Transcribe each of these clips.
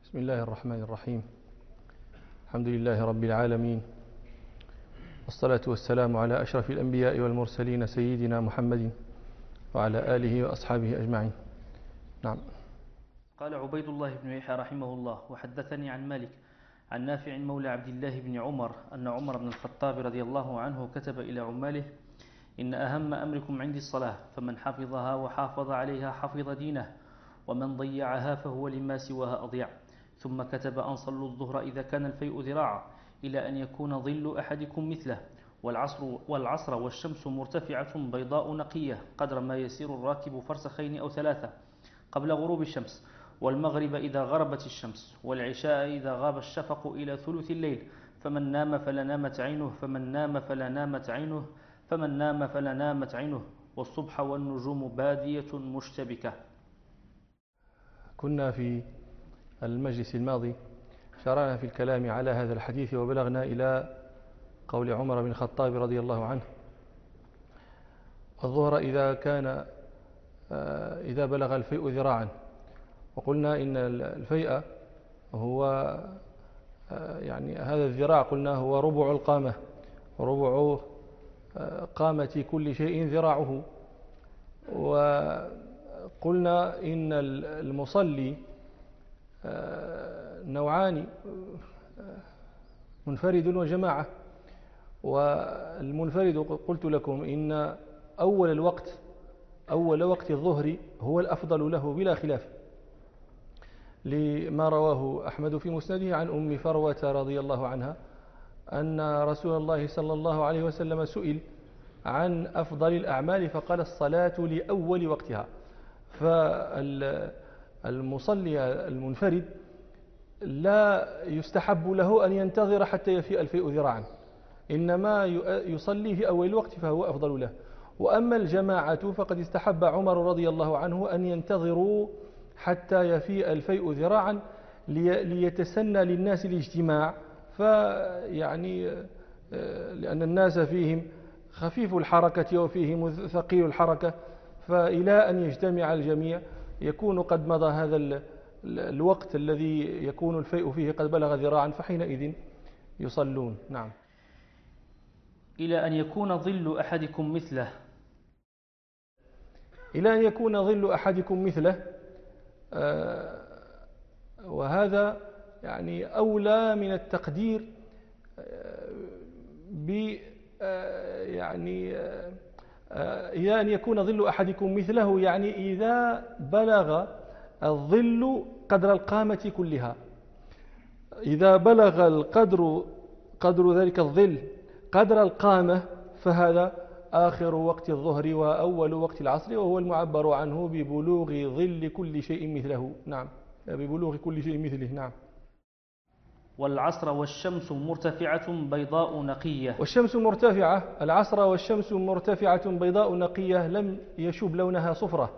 بسم الله الرحمن الرحيم. الحمد لله رب العالمين، والصلاة والسلام على أشرف الأنبياء والمرسلين سيدنا محمد وعلى آله وأصحابه أجمعين. نعم. قال عبيد الله بن يحيى رحمه الله: وحدثني عن مالك عن نافع مولى عبد الله بن عمر أن عمر بن الخطاب رضي الله عنه كتب إلى عماله: إن أهم أمركم عندي الصلاة، فمن حفظها وحافظ عليها حفظ دينه، ومن ضيعها فهو لما سواها أضيع. ثم كتب أن صلوا الظهر إذا كان الفيء ذراعا، إلى أن يكون ظل أحدكم مثله، والعصر والشمس مرتفعة بيضاء نقية قدر ما يسير الراكب فرسخين أو ثلاثة قبل غروب الشمس، والمغرب إذا غربت الشمس، والعشاء إذا غاب الشفق إلى ثلث الليل، فمن نام فلا نامت عينه، فمن نام فلا نامت عينه، فمن نام فلا نامت عينه، والصبح والنجوم بادية مشتبكة. كنا في المجلس الماضي شرعنا في الكلام على هذا الحديث، وبلغنا إلى قول عمر بن الخطاب رضي الله عنه: الظهر إذا بلغ الفيء ذراعا. وقلنا إن الفيء هو يعني هذا الذراع قلنا هو ربع القامة، ربع قامة كل شيء ذراعه. وقلنا إن المصلي نوعان: منفرد وجماعة. والمنفرد قلت لكم إن أول وقت الظهر هو الأفضل له بلا خلاف، لما رواه أحمد في مسنده عن أم فروة رضي الله عنها أن رسول الله صلى الله عليه وسلم سئل عن أفضل الأعمال فقال: الصلاة لأول وقتها. فالمصلي المنفرد لا يستحب له أن ينتظر حتى يفيء الفيء ذراعا، إنما يصلي في أول الوقت فهو أفضل له. وأما الجماعة فقد استحب عمر رضي الله عنه أن ينتظروا حتى يفيء الفيء ذراعا ليتسنى للناس الاجتماع، فيعني لأن الناس فيهم خفيف الحركة وفيهم ثقيل الحركة، فإلى أن يجتمع الجميع يكون قد مضى هذا الوقت الذي يكون الفيء فيه قد بلغ ذراعا، فحينئذ يصلون. نعم. إلى أن يكون ظل أحدكم مثله. إلى أن يكون ظل أحدكم مثله، وهذا يعني أولى من التقدير يعني إلى أن يكون ظل أحدكم مثله، يعني إذا بلغ الظل قدر القامة كلها. إذا بلغ قدر ذلك الظل قدر القامة فهذا آخر وقت الظهر وأول وقت العصر، وهو المعبر عنه ببلوغ ظل كل شيء مثله. نعم، ببلوغ كل شيء مثله. نعم. والعصر والشمس مرتفعة بيضاء نقية. والشمس مرتفعة، العصر والشمس مرتفعة بيضاء نقية لم يشب لونها صفرة.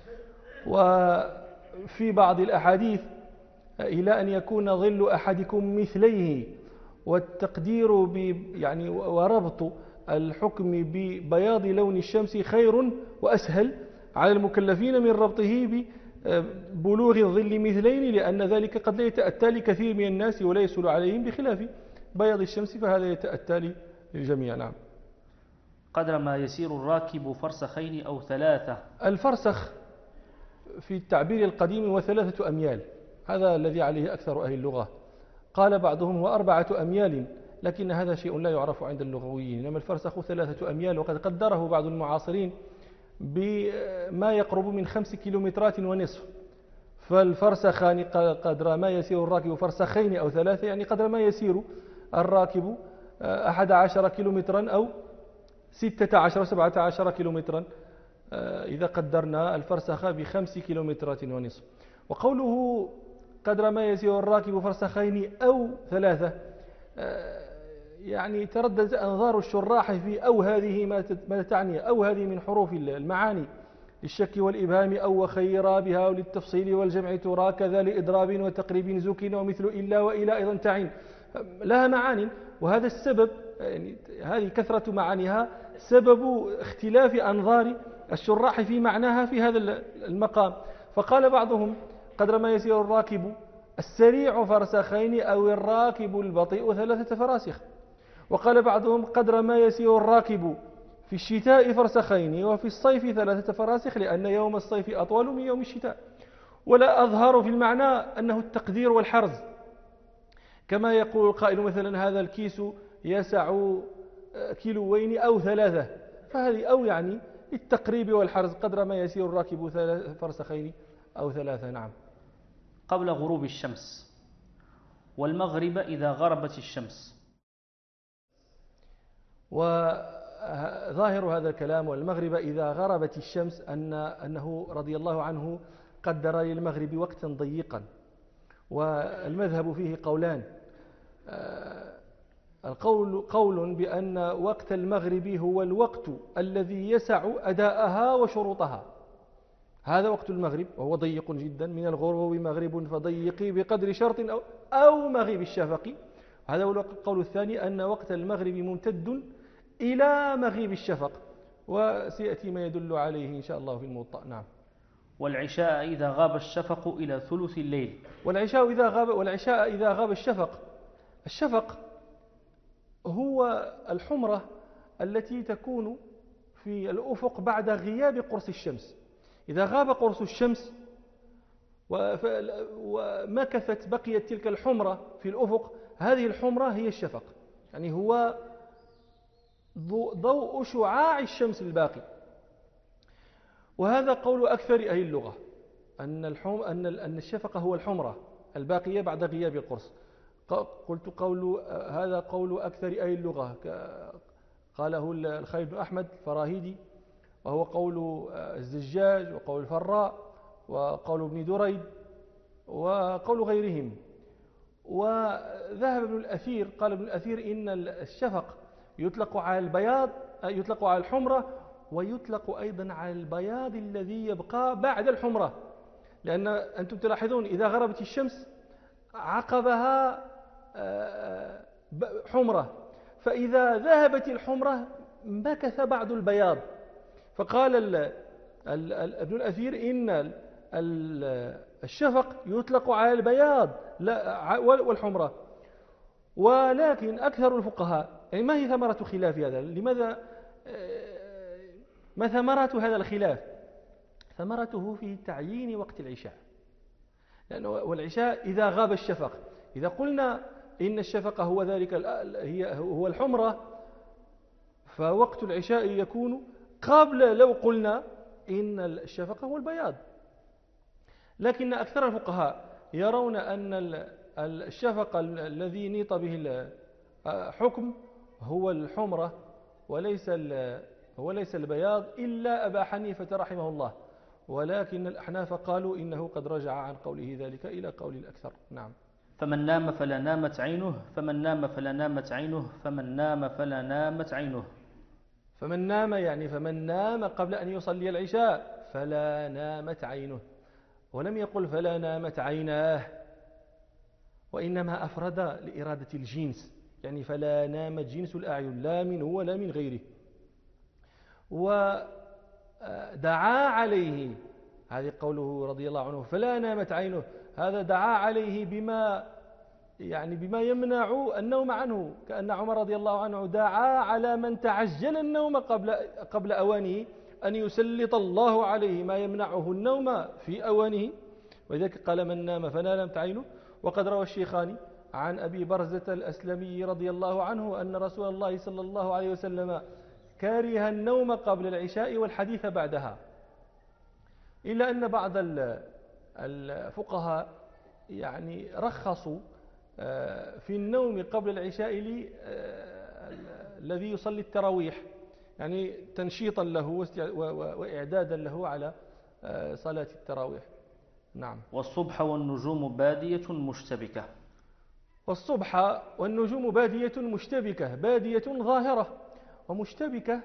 وفي بعض الأحاديث: إلى أن يكون ظل أحدكم مثليه. والتقدير يعني وربط الحكم ببياض لون الشمس خير وأسهل على المكلفين من ربطه ببلوغ الظل مثلين، لأن ذلك قد لا يتأتى لكثير من الناس ولا يسهل عليهم، بخلاف بياض الشمس فهذا يتأتى للجميع. نعم. قدر ما يسير الراكب فرسخين أو ثلاثة. الفرسخ في التعبير القديم هو 3 أميال، هذا الذي عليه أكثر أهل اللغة. قال بعضهم هو 4 أميال، لكن هذا شيء لا يعرف عند اللغويين، إنما الفرسخ 3 أميال، وقد قدره بعض المعاصرين بما يقرب من 5 كيلومترات ونصف. فالفرسخان قدر ما يسير الراكب فرسخين أو 3، يعني قدر ما يسير الراكب 11 كيلومترا أو 16 17 كيلومترا، إذا قدرنا الفرسخ ب5 كيلومترات ونصف. وقوله قدر ما يسير الراكب فرسخين أو 3، يعني تردد أنظار الشراح في أو هذه ما تعني. أو هذه من حروف المعاني للشك والإبهام، أو وخيرا بها وللتفصيل والجمع ترى، كذا لإضراب وتقريب زكين، ومثل إلا وإلى أيضا تعين، لها معاني. وهذا السبب، يعني هذه كثرة معانيها سبب اختلاف أنظار الشراح في معناها في هذا المقام. فقال بعضهم قدر ما يسير الراكب السريع فرسخين أو الراكب البطيء 3 فراسخ. وقال بعضهم قدر ما يسير الراكب في الشتاء فرسخين وفي الصيف 3 فراسخ، لأن يوم الصيف أطول من يوم الشتاء. ولا أظهر في المعنى أنه التقدير والحرز، كما يقول القائل مثلا هذا الكيس يسع كيلوين أو 3، فهذه أو يعني التقريب والحرز قدر ما يسير الراكب 3 فرسخين أو 3. نعم. قبل غروب الشمس. والمغرب إذا غربت الشمس. وظاهر هذا الكلام والمغرب إذا غربت الشمس أنه رضي الله عنه قدر للمغرب وقتا ضيقا، والمذهب فيه قولان. قول بأن وقت المغرب هو الوقت الذي يسع أداءها وشروطها، هذا وقت المغرب وهو ضيق جدا، من الغروب مغرب فضيقي بقدر شرط أو مغيب الشفق. هذا هو القول الثاني، أن وقت المغرب ممتد إلى مغيب الشفق، وسيأتي ما يدل عليه إن شاء الله في الموطأ. نعم. والعشاء إذا غاب الشفق إلى ثلث الليل. والعشاء إذا غاب الشفق هو الحمرة التي تكون في الأفق بعد غياب قرص الشمس. إذا غاب قرص الشمس ومكثت بقيت تلك الحمرة في الأفق، هذه الحمرة هي الشفق، يعني هو ضوء شعاع الشمس الباقي. وهذا قول أكثر أهل اللغة، أن الشفق هو الحمرة الباقية بعد غياب القرص. قلت هذا قول أكثر أهل اللغة، قاله الخليل بن أحمد الفراهيدي، وهو قول الزجاج وقول الفراء وقول ابن دريد وقول غيرهم. وذهب ابن الأثير، قال ابن الأثير إن الشفق يطلق على البياض، يطلق على الحمرة، ويطلق أيضا على البياض الذي يبقى بعد الحمرة، لأن أنتم تلاحظون إذا غربت الشمس عقبها حمرة، فإذا ذهبت الحمرة مكث بعض البياض. فقال ابن الأثير إن الشفق يطلق على البياض والحمرة. ولكن أكثر الفقهاء، يعني ما هي ثمرة خلاف هذا؟ لماذا ما ثمرة هذا الخلاف؟ ثمرته في تعيين وقت العشاء، لأنه والعشاء إذا غاب الشفق، إذا قلنا إن الشفق هو ذلك هو الحمرة، فوقت العشاء يكون قبل لو قلنا إن الشفق هو البياض. لكن أكثر الفقهاء يرون أن الشفق الذي نيط به الحكم هو الحمرة وليس البياض، إلا أبا حنيفة رحمه الله. ولكن الأحناف قالوا إنه قد رجع عن قوله ذلك إلى قول الأكثر. نعم. فمن نام فلا نامت عينه، فمن نام فلا نامت عينه، فمن نام فلا نامت عينه. فمن نام يعني فمن نام قبل أن يصلي العشاء فلا نامت عينه، ولم يقل فلا نامت عيناه، وإنما أفرد لإرادة الجنس، يعني فلا نامت جنس الأعين، لا منه ولا من غيره. ودعا عليه، هذه قوله رضي الله عنه فلا نامت عينه، هذا دعا عليه بما يمنع النوم عنه، كأن عمر رضي الله عنه دعا على من تعجل النوم قبل أوانه أن يسلط الله عليه ما يمنعه النوم في أوانه، ولذلك قال من نام فلا نامت عينه. وقد روى الشيخان عن أبي برزة الأسلمي رضي الله عنه أن رسول الله صلى الله عليه وسلم كاره النوم قبل العشاء والحديث بعدها، إلا أن بعض الفقهاء يعني رخصوا في النوم قبل العشاء الذي يصلي التراويح، يعني تنشيطا له وإعدادا له على صلاة التراويح. نعم. والصبح والنجوم بادية مشتبكة. والصبح والنجوم بادية مشتبكة، بادية ظاهرة ومشتبكة،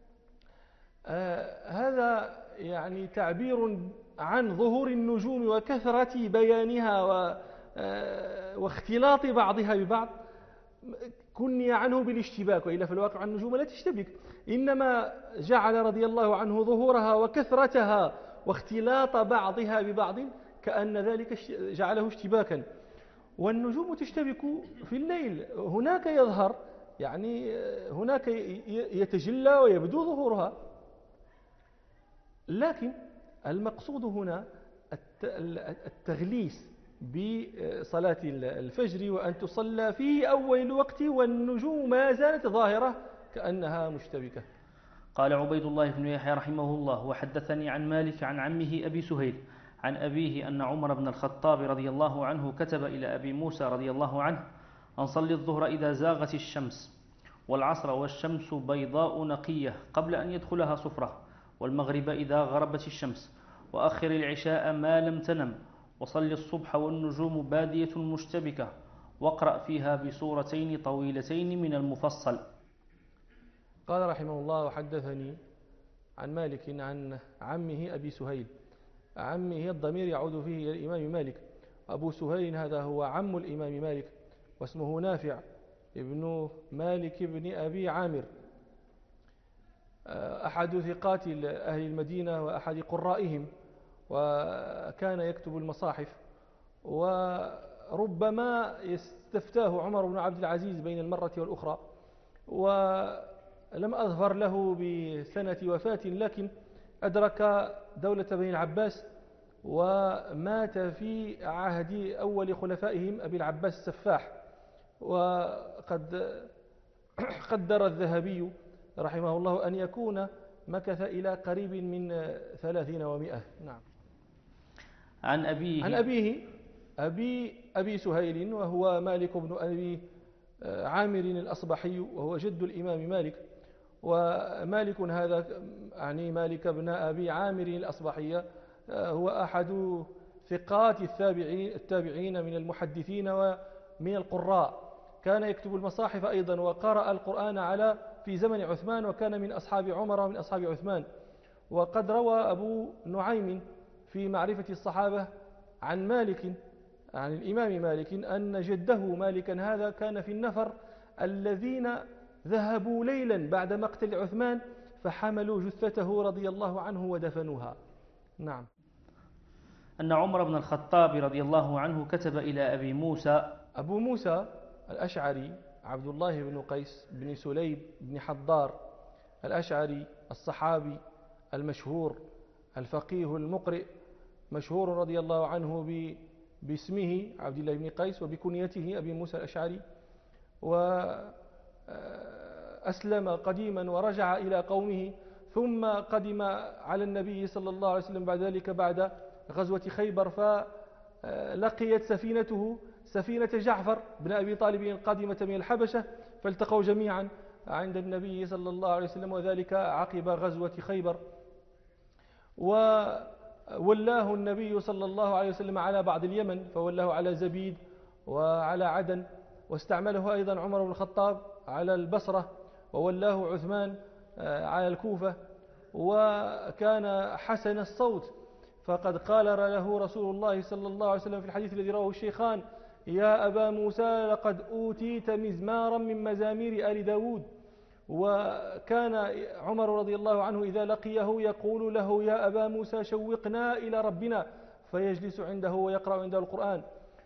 هذا يعني تعبير عن ظهور النجوم وكثرة بيانها واختلاط بعضها ببعض، كني عنه بالاشتباك، وإلا في الواقع النجوم لا تشتبك، إنما جعل رضي الله عنه ظهورها وكثرتها واختلاط بعضها ببعض كأن ذلك جعله اشتباكا. والنجوم تشتبك في الليل، هناك يظهر، يعني هناك يتجلى ويبدو ظهورها. لكن المقصود هنا التغليس بصلاة الفجر، وأن تصلى فيه أول الوقت والنجوم ما زالت ظاهرة كأنها مشتبكة. قال عبيد الله بن يحيى رحمه الله: وحدثني عن مالك عن عمه أبي سهيل عن أبيه أن عمر بن الخطاب رضي الله عنه كتب إلى أبي موسى رضي الله عنه أن صلي الظهر إذا زاغت الشمس، والعصر والشمس بيضاء نقية قبل أن يدخلها صفرة، والمغرب إذا غربت الشمس، وأخر العشاء ما لم تنم، وصل الصبح والنجوم بادية مشتبكة، واقرأ فيها بسورتين طويلتين من المفصل. قال رحمه الله: وحدثني عن مالك عن عمه أبي سهيل. عمه الضمير يعود فيه إلى الإمام مالك. أبو سهيل هذا هو عم الإمام مالك، واسمه نافع ابن مالك بن أبي عامر، أحد ثقات أهل المدينة وأحد قرائهم، وكان يكتب المصاحف. وربما يستفتاه عمر بن عبد العزيز بين المرة والأخرى، ولم أظفر له بسنة وفاة، لكن أدرك دولة بني العباس، ومات في عهد أول خلفائهم أبي العباس السفاح. وقد قدر الذهبي رحمه الله أن يكون مكث إلى قريب من 30 و100. نعم. عن أبيه أبي سهيل، وهو مالك بن أبي عامر الأصبحي، وهو جد الإمام مالك. ومالك هذا يعني مالك بن أبي عامر الأصبحي هو أحد ثقات التابعين من المحدثين ومن القراء. كان يكتب المصاحف أيضا، وقرأ القرآن في زمن عثمان، وكان من أصحاب عمر ومن أصحاب عثمان. وقد روى أبو نعيم في معرفة الصحابة عن مالك، عن الإمام مالك، أن جده مالكا هذا كان في النفر الذين ذهبوا ليلا بعد مقتل عثمان فحملوا جثته رضي الله عنه ودفنوها. نعم. أن عمر بن الخطاب رضي الله عنه كتب إلى أبي موسى. أبو موسى الأشعري عبد الله بن قيس بن سليب بن حضار الأشعري الصحابي المشهور الفقيه المقرئ، مشهور رضي الله عنه باسمه عبد الله بن قيس وبكنيته أبي موسى الأشعري. وأسلم قديما ورجع إلى قومه، ثم قدم على النبي صلى الله عليه وسلم بعد ذلك بعد غزوة خيبر، فلقيت سفينته سفينة جعفر بن أبي طالب قادمة من الحبشة، فالتقوا جميعا عند النبي صلى الله عليه وسلم، وذلك عقب غزوة خيبر. وولاه النبي صلى الله عليه وسلم على بعض اليمن، فولاه على زبيد وعلى عدن، واستعمله أيضا عمر بن الخطاب على البصرة، وولاه عثمان على الكوفة. وكان حسن الصوت، فقد قال له رسول الله صلى الله عليه وسلم في الحديث الذي رواه الشيخان: يا أبا موسى لقد أوتيت مزمارا من مزامير آل داود. وكان عمر رضي الله عنه إذا لقيه يقول له: يا أبا موسى شوقنا إلى ربنا، فيجلس عنده ويقرأ عنده القرآن.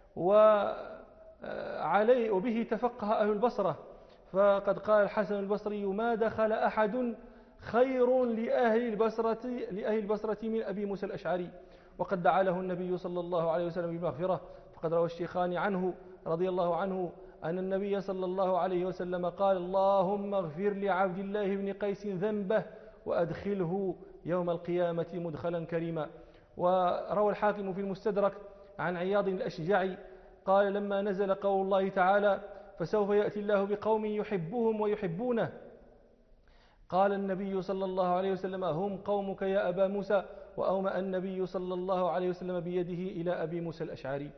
وبه تفقه أهل البصرة، فقد قال الحسن البصري: ما دخل أحد خير لأهل البصرة من أبي موسى الأشعري. وقد دعا له النبي صلى الله عليه وسلم بمغفرة، فقد روى الشيخان عنه رضي الله عنه أن النبي صلى الله عليه وسلم قال: اللهم اغفر لعبد الله بن قيس ذنبه وأدخله يوم القيامة مدخلا كريما. وروى الحاكم في المستدرك عن عياض الأشجعي قال: لما نزل قول الله تعالى: فسوف يأتي الله بقوم يحبهم ويحبونه، قال النبي صلى الله عليه وسلم: هم قومك يا أبا موسى. وأومأ النبي صلى الله عليه وسلم بيده إلى أبي موسى الأشعري.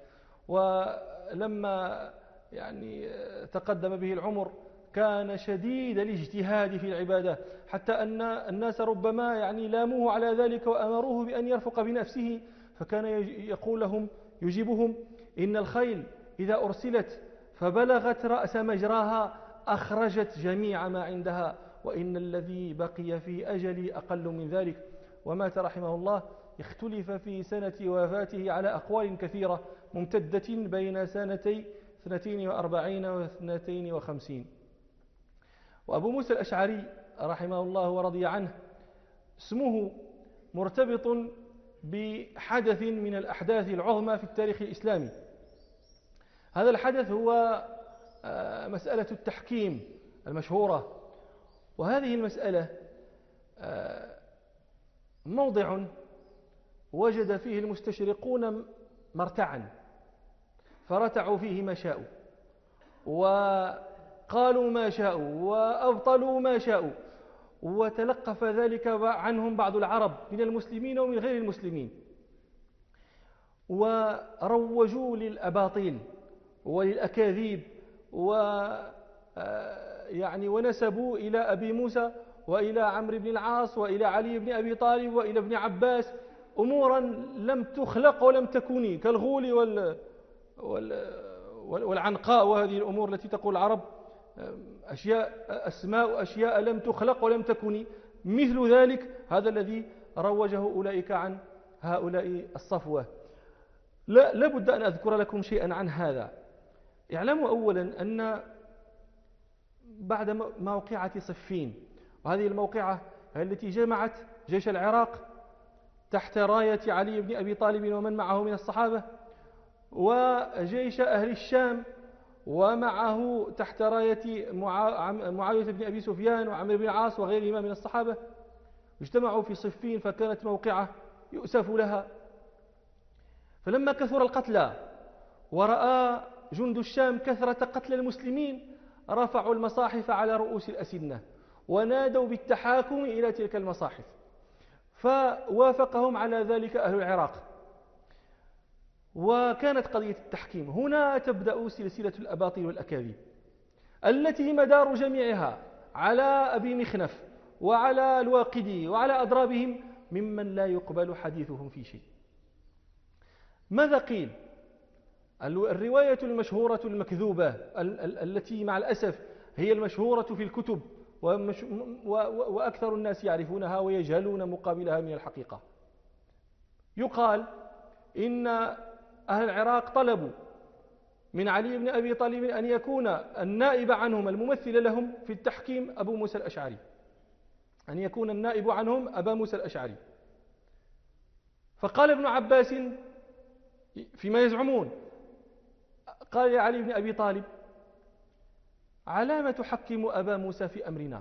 ولما تقدم به العمر كان شديد الاجتهاد في العبادة، حتى أن الناس ربما لاموه على ذلك وأمروه بأن يرفق بنفسه، فكان يقول لهم يجيبهم: إن الخيل إذا أرسلت فبلغت رأس مجراها أخرجت جميع ما عندها، وإن الذي بقي في أجلي أقل من ذلك. ومات رحمه الله اختلف في سنة وفاته على أقوال كثيرة ممتدة بين سنتي 42 و 52. وأبو موسى الأشعري رحمه الله ورضي عنه اسمه مرتبط بحدث من الأحداث العظمى في التاريخ الإسلامي. هذا الحدث هو مسألة التحكيم المشهورة، وهذه المسألة موضع وجد فيه المستشرقون مرتعا فرتعوا فيه ما شاءوا وقالوا ما شاءوا وأبطلوا ما شاءوا، وتلقف ذلك عنهم بعض العرب من المسلمين ومن غير المسلمين، وروجوا للأباطيل وللأكاذيب ونسبوا إلى أبي موسى وإلى عمرو بن العاص وإلى علي بن أبي طالب وإلى ابن عباس أمورا لم تخلق ولم تكن، كالغول والعنقاء، وهذه الأمور التي تقول العرب أسماء أشياء لم تخلق ولم تكن، مثل ذلك هذا الذي روجه أولئك عن هؤلاء الصفوة. لا بد أن أذكر لكم شيئا عن هذا. اعلموا أولا أن بعد موقعة صفين، وهذه الموقعة التي جمعت جيش العراق تحت راية علي بن أبي طالب ومن معه من الصحابة، وجيش أهل الشام ومعه تحت راية معاوية بن أبي سفيان وعمرو بن العاص وغيرهما من الصحابة، اجتمعوا في صفين، فكانت موقعة يؤسف لها. فلما كثر القتلى ورأى جند الشام كثرة قتل المسلمين رفعوا المصاحف على رؤوس الأسنة ونادوا بالتحاكم إلى تلك المصاحف، فوافقهم على ذلك أهل العراق، وكانت قضية التحكيم. هنا تبدأ سلسلة الأباطيل والأكاذيب التي مدار جميعها على أبي مخنف وعلى الواقدي وعلى أضرابهم ممن لا يقبل حديثهم في شيء. ماذا قيل؟ الرواية المشهورة المكذوبة التي مع الأسف هي المشهورة في الكتب وأكثر الناس يعرفونها ويجهلون مقابلها من الحقيقة. يقال إن أهل العراق طلبوا من علي بن أبي طالب أن يكون النائب عنهم الممثل لهم في التحكيم أبو موسى الأشعري، أن يكون النائب عنهم أبا موسى الأشعري. فقال ابن عباس فيما يزعمون، قال يا علي بن أبي طالب على ما تحكم أبا موسى في أمرنا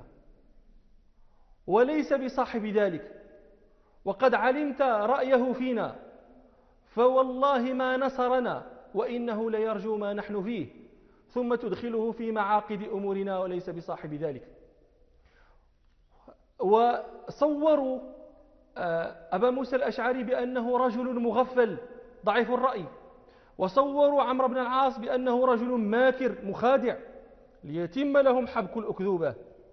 وليس بصاحب ذلك، وقد علمت رأيه فينا، فوالله ما نصرنا وإنه ليرجو ما نحن فيه، ثم تدخله في معاقد أمورنا وليس بصاحب ذلك. وصوروا أبا موسى الأشعري بأنه رجل مغفل ضعيف الرأي، وصوروا عمرو بن العاص بأنه رجل ماكر مخادع ليتم لهم حبك الأكذوبة.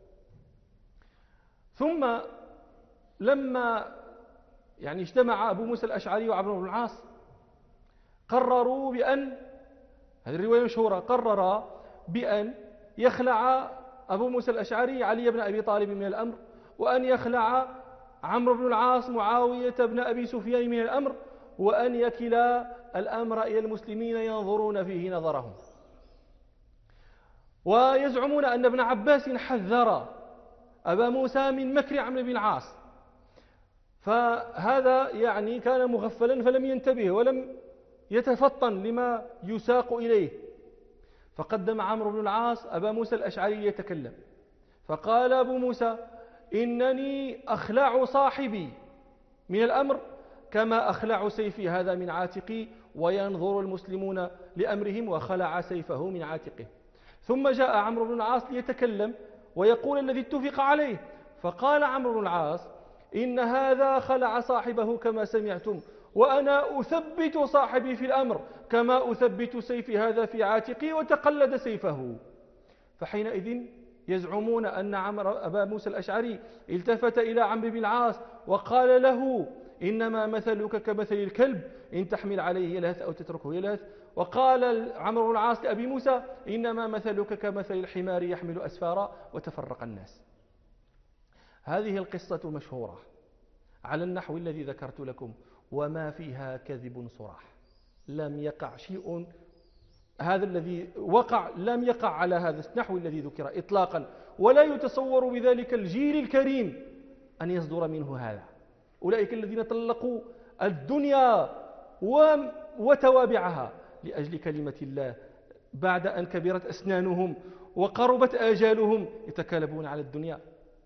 ثم لما اجتمع أبو موسى الأشعري وعمرو بن العاص قرروا بأن، هذه الرواية مشهورة، قرر بأن يخلع أبو موسى الأشعري علي بن أبي طالب من الأمر، وأن يخلع عمرو بن العاص معاوية بن أبي سفيان من الأمر، وأن يكلا الأمر إلى المسلمين ينظرون فيه نظرهم. ويزعمون أن ابن عباس حذر أبا موسى من مكر عمرو بن العاص، فهذا كان مغفلا فلم ينتبه ولم يتفطن لما يساق إليه. فقدم عمرو بن العاص أبا موسى الأشعري يتكلم، فقال أبو موسى إنني أخلع صاحبي من الأمر كما أخلع سيفي هذا من عاتقي، وينظر المسلمون لأمرهم، وخلع سيفه من عاتقه. ثم جاء عمرو بن العاص ليتكلم ويقول الذي اتفق عليه، فقال عمرو بن العاص إن هذا خلع صاحبه كما سمعتم، وأنا أثبت صاحبي في الأمر كما أثبت سيفي هذا في عاتقي، وتقلد سيفه. فحينئذ يزعمون أن أبا موسى الأشعري التفت إلى عمرو بن العاص وقال له إنما مثلك كمثل الكلب إن تحمل عليه يلهث أو تتركه يلهث. وقال عمرو بن العاص لأبي موسى إنما مثلك كمثل الحمار يحمل أسفارا وتفرق الناس. هذه القصة مشهورة على النحو الذي ذكرت لكم، وما فيها كذب صراح. لم يقع شيء، هذا الذي وقع لم يقع على هذا النحو الذي ذكر إطلاقا، ولا يتصور بذلك الجيل الكريم أن يصدر منه هذا. أولئك الذين طلقوا الدنيا وتوابعها لأجل كلمة الله بعد أن كبرت أسنانهم وقربت آجالهم يتكالبون على الدنيا.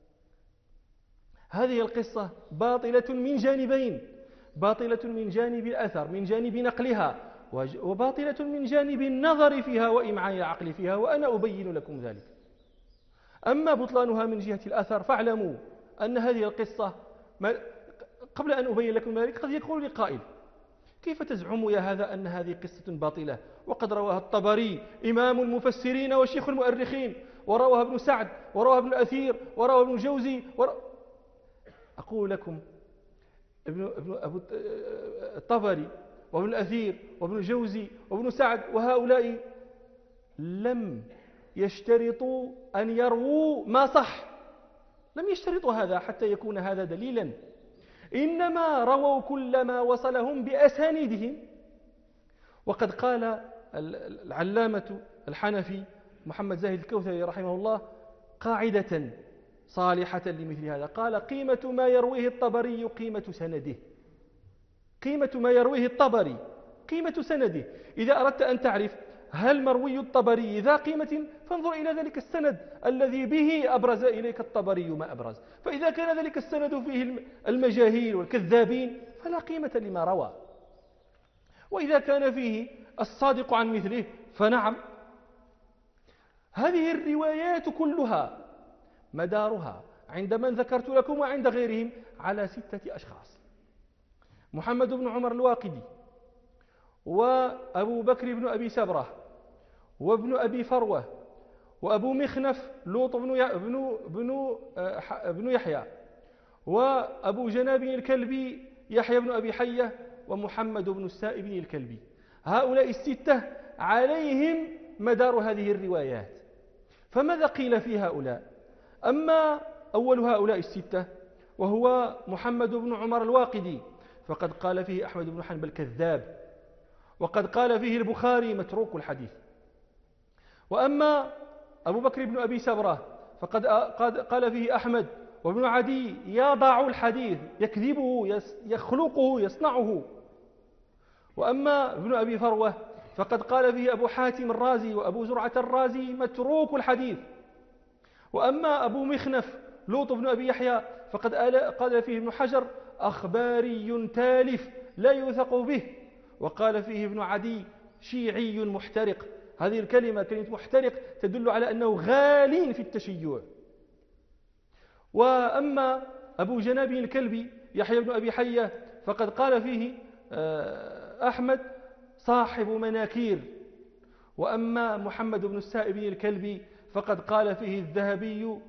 هذه القصة باطلة من جانبين: باطلة من جانب الأثر، من جانب نقلها، وباطلة من جانب النظر فيها وإمعاء العقل فيها، وأنا أبين لكم ذلك. أما بطلانها من جهة الأثر فاعلموا أن هذه القصة، قبل أن أبين لكم ذلك، قد يقول لي قائل: كيف تزعم يا هذا أن هذه قصة باطلة وقد رواها الطبري إمام المفسرين وشيخ المؤرخين، ورواها ابن سعد، ورواها ابن الأثير، ورواها ابن الجوزي أقول لكم أبو الطبري وابن الأثير وابن الجوزي وابن سعد وهؤلاء لم يشترطوا أن يرووا ما صح، لم يشترطوا هذا حتى يكون هذا دليلا، إنما رووا كل ما وصلهم بأسانيدهم. وقد قال العلامة الحنفي محمد زاهد الكوثري رحمه الله قاعدة صالحة لمثل هذا، قال: قيمة ما يرويه الطبري قيمة سنده. قيمة ما يرويه الطبري قيمة سنده. إذا أردت أن تعرف هل مروي الطبري ذا قيمة فانظر إلى ذلك السند الذي به أبرز إليك الطبري ما أبرز، فإذا كان ذلك السند فيه المجاهيل والكذابين فلا قيمة لما روى، وإذا كان فيه الصادق عن مثله فنعم. هذه الروايات كلها مدارها عند من ذكرت لكم وعند غيرهم على 6 أشخاص: محمد بن عمر الواقدي، وأبو بكر بن أبي سبرة، وابن أبي فروة، وأبو مخنف لوط بن يحيى، وأبو جناب الكلبي يحيى بن أبي حية، ومحمد بن السائب الكلبي. هؤلاء 6 عليهم مدار هذه الروايات. فماذا قيل في هؤلاء؟ أما أول هؤلاء 6 وهو محمد بن عمر الواقدي فقد قال فيه أحمد بن حنبل كذاب، وقد قال فيه البخاري متروك الحديث. وأما أبو بكر بن أبي سبرة فقد قال فيه أحمد وابن عدي يضع الحديث، يكذبه، يخلقه، يصنعه. وأما ابن أبي فروة فقد قال فيه أبو حاتم الرازي وأبو زرعة الرازي متروك الحديث. وأما أبو مخنف لوط بن أبي يحيى فقد قال فيه ابن حجر أخباري تالف لا يوثق به. وقال فيه ابن عدي شيعي محترق. هذه كلمة محترق تدل على أنه غال في التشيع. وأما أبو جناب الكلبي يحيى بن أبي حية فقد قال فيه أحمد صاحب مناكير. وأما محمد بن السائب الكلبي فقد قال فيه الذهبي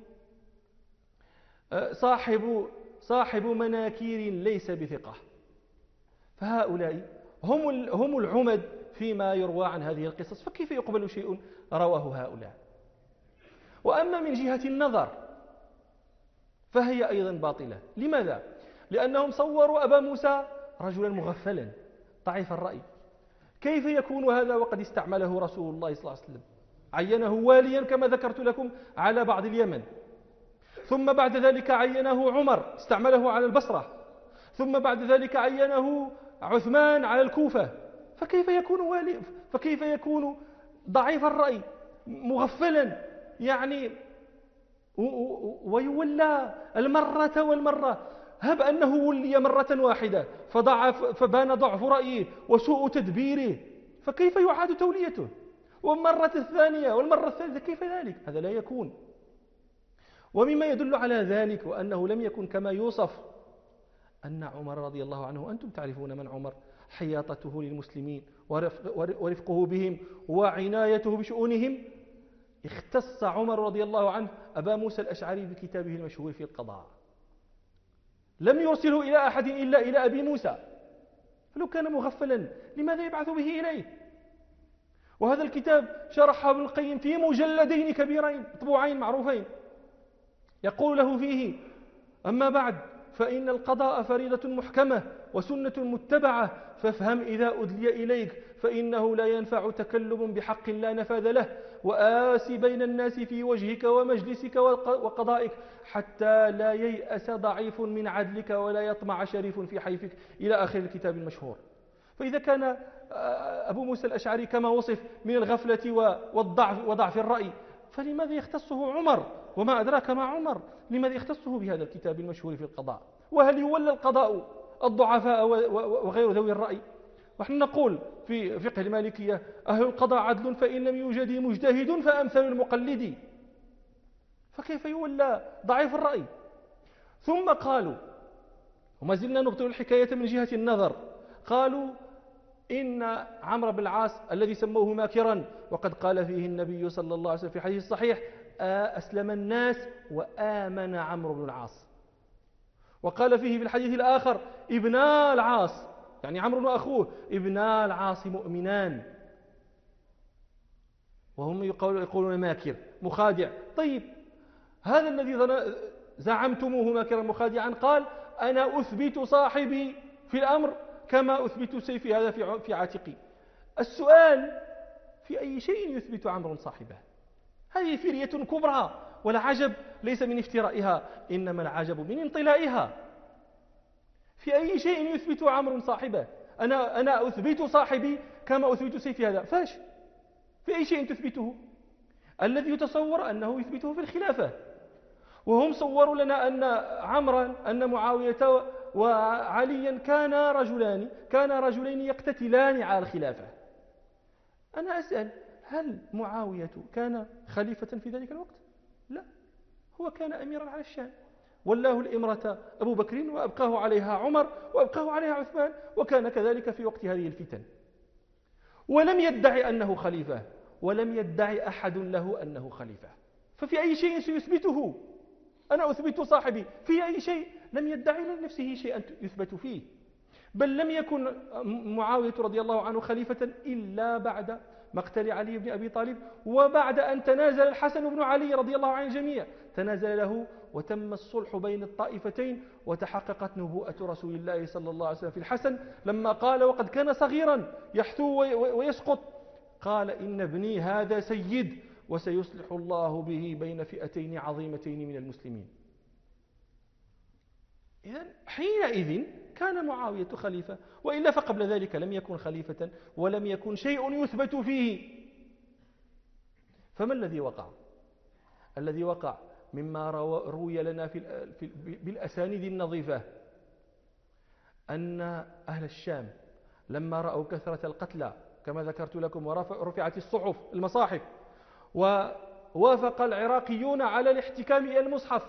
صاحب مناكير ليس بثقة. فهؤلاء هم العمد فيما يروى عن هذه القصص، فكيف يقبل شيء رواه هؤلاء؟ وأما من جهة النظر فهي أيضا باطلة. لماذا؟ لأنهم صوروا أبا موسى رجلا مغفلا ضعيف الرأي. كيف يكون هذا وقد استعمله رسول الله صلى الله عليه وسلم؟ عينه واليا كما ذكرت لكم على بعض اليمن، ثم بعد ذلك عينه عمر استعمله على البصرة، ثم بعد ذلك عينه عثمان على الكوفة. فكيف يكون والي؟ فكيف يكون ضعيف الرأي مغفلا يعني ويولى المرة والمرة؟ هب أنه ولي مرة واحدة فبان ضعف رأيه وسوء تدبيره، فكيف يعاد توليته؟ والمرة الثانية والمرة الثالثة كيف ذلك؟ هذا لا يكون. ومما يدل على ذلك وأنه لم يكن كما يوصف أن عمر رضي الله عنه، أنتم تعرفون من عمر، حياطته للمسلمين ورفقه بهم وعنايته بشؤونهم. اختص عمر رضي الله عنه أبا موسى الأشعري بكتابه المشهور في القضاء، لم يرسله إلى أحد إلا إلى أبي موسى. فلو كان مغفلا لماذا يبعث به إليه؟ وهذا الكتاب شرحه ابن القيم في مجلدين كبيرين مطبوعين معروفين، يقول له فيه: أما بعد فإن القضاء فريضة محكمة وسنة متبعة، فافهم إذا أدلي إليك فإنه لا ينفع تكلم بحق لا نفاذ له، وآسي بين الناس في وجهك ومجلسك وقضائك، حتى لا ييأس ضعيف من عدلك ولا يطمع شريف في حيفك، إلى آخر الكتاب المشهور. فإذا كان أبو موسى الأشعري كما وصف من الغفلة وضعف الرأي، فلماذا يختصه عمر؟ وما أدراك مع عمر، لماذا يختصه بهذا الكتاب المشهور في القضاء؟ وهل يولى القضاء الضعفاء وغير ذوي الرأي؟ ونحن نقول في فقه المالكية: أهل القضاء عدل، فإن لم يوجد مجتهد فأمثل المقلد. فكيف يولى ضعيف الرأي؟ ثم قالوا، وما زلنا نبطل الحكاية من جهة النظر، قالوا إن عمرو بن العاص الذي سموه ماكرا، وقد قال فيه النبي صلى الله عليه وسلم في حديث صحيح: أسلم الناس وآمن عمرو بن العاص. وقال فيه في الحديث الآخر: ابنا العاص، يعني عمرو وأخوه، ابنا العاص مؤمنان. وهم يقولون ماكر مخادع. طيب، هذا الذي زعمتموه ماكرا مخادعا قال: أنا أثبت صاحبي في الأمر كما أثبت سيفي هذا في عاتقي. السؤال: في أي شيء يثبت عمرو صاحبه؟ هذه فرية كبرى، والعجب ليس من افترائها، إنما العجب من انطلائها. في أي شيء يثبت عمرو صاحبه؟ أنا أثبت صاحبي كما أثبت سيفي هذا. فاش؟ في أي شيء تثبته؟ الذي يتصور أنه يثبته في الخلافة، وهم صوروا لنا أن معاوية وعليا كان رجلين يقتتلان على الخلافة. أنا أسأل: هل معاوية كان خليفة في ذلك الوقت؟ لا، هو كان أميرا على الشام، ولاه الإمرة أبو بكر، وأبقاه عليها عمر، وأبقاه عليها عثمان، وكان كذلك في وقت هذه الفتن، ولم يدعي أنه خليفة، ولم يدعي أحد له أنه خليفة. ففي أي شيء سيثبته؟ أنا أثبت صاحبي في أي شيء؟ لم يدعي لنفسه شيئا يثبت فيه. بل لم يكن معاوية رضي الله عنه خليفة إلا بعد مقتل علي بن أبي طالب، وبعد أن تنازل الحسن بن علي رضي الله عن الجميع، تنازل له، وتم الصلح بين الطائفتين، وتحققت نبوءة رسول الله صلى الله عليه وسلم في الحسن لما قال، وقد كان صغيرا يحثو ويسقط، قال: إن ابني هذا سيد، وسيصلح الله به بين فئتين عظيمتين من المسلمين. إذن حينئذ كان معاوية خليفة، وإلا فقبل ذلك لم يكن خليفة، ولم يكن شيء يثبت فيه. فما الذي وقع؟ الذي وقع مما روي لنا بالأسانيد النظيفة أن أهل الشام لما رأوا كثرة القتلى كما ذكرت لكم، ورفعت الصحف المصاحف، ووافق العراقيون على الاحتكام إلى المصحف،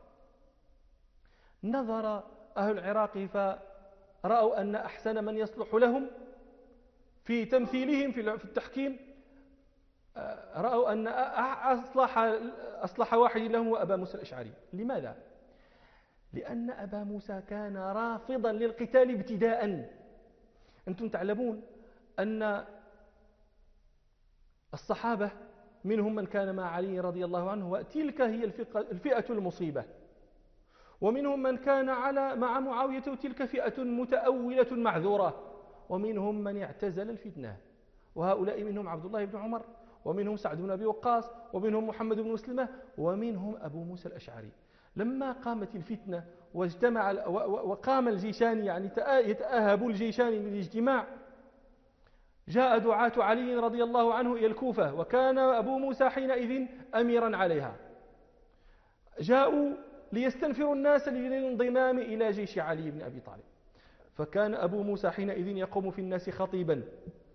نظر أهل العراق فرأوا أن أحسن من يصلح لهم في تمثيلهم في التحكيم، رأوا أن أصلح واحد لهم هو أبا موسى الأشعري. لماذا؟ لأن أبا موسى كان رافضا للقتال ابتداء. أنتم تعلمون أن الصحابة منهم من كان مع علي رضي الله عنه، وتلك هي الفئة المصيبة، ومنهم من كان مع معاوية، وتلك فئة متأولة معذورة، ومنهم من اعتزل الفتنة، وهؤلاء منهم عبد الله بن عمر، ومنهم سعد بن أبي وقاص، ومنهم محمد بن مسلمة، ومنهم أبو موسى الأشعري. لما قامت الفتنة واجتمع وقام الجيشان، يعني يتأهب الجيشان للاجتماع، جاء دعاة علي رضي الله عنه إلى الكوفة، وكان أبو موسى حينئذ أميرا عليها. جاءوا ليستنفروا الناس للانضمام إلى جيش علي بن أبي طالب، فكان أبو موسى حينئذ يقوم في الناس خطيبا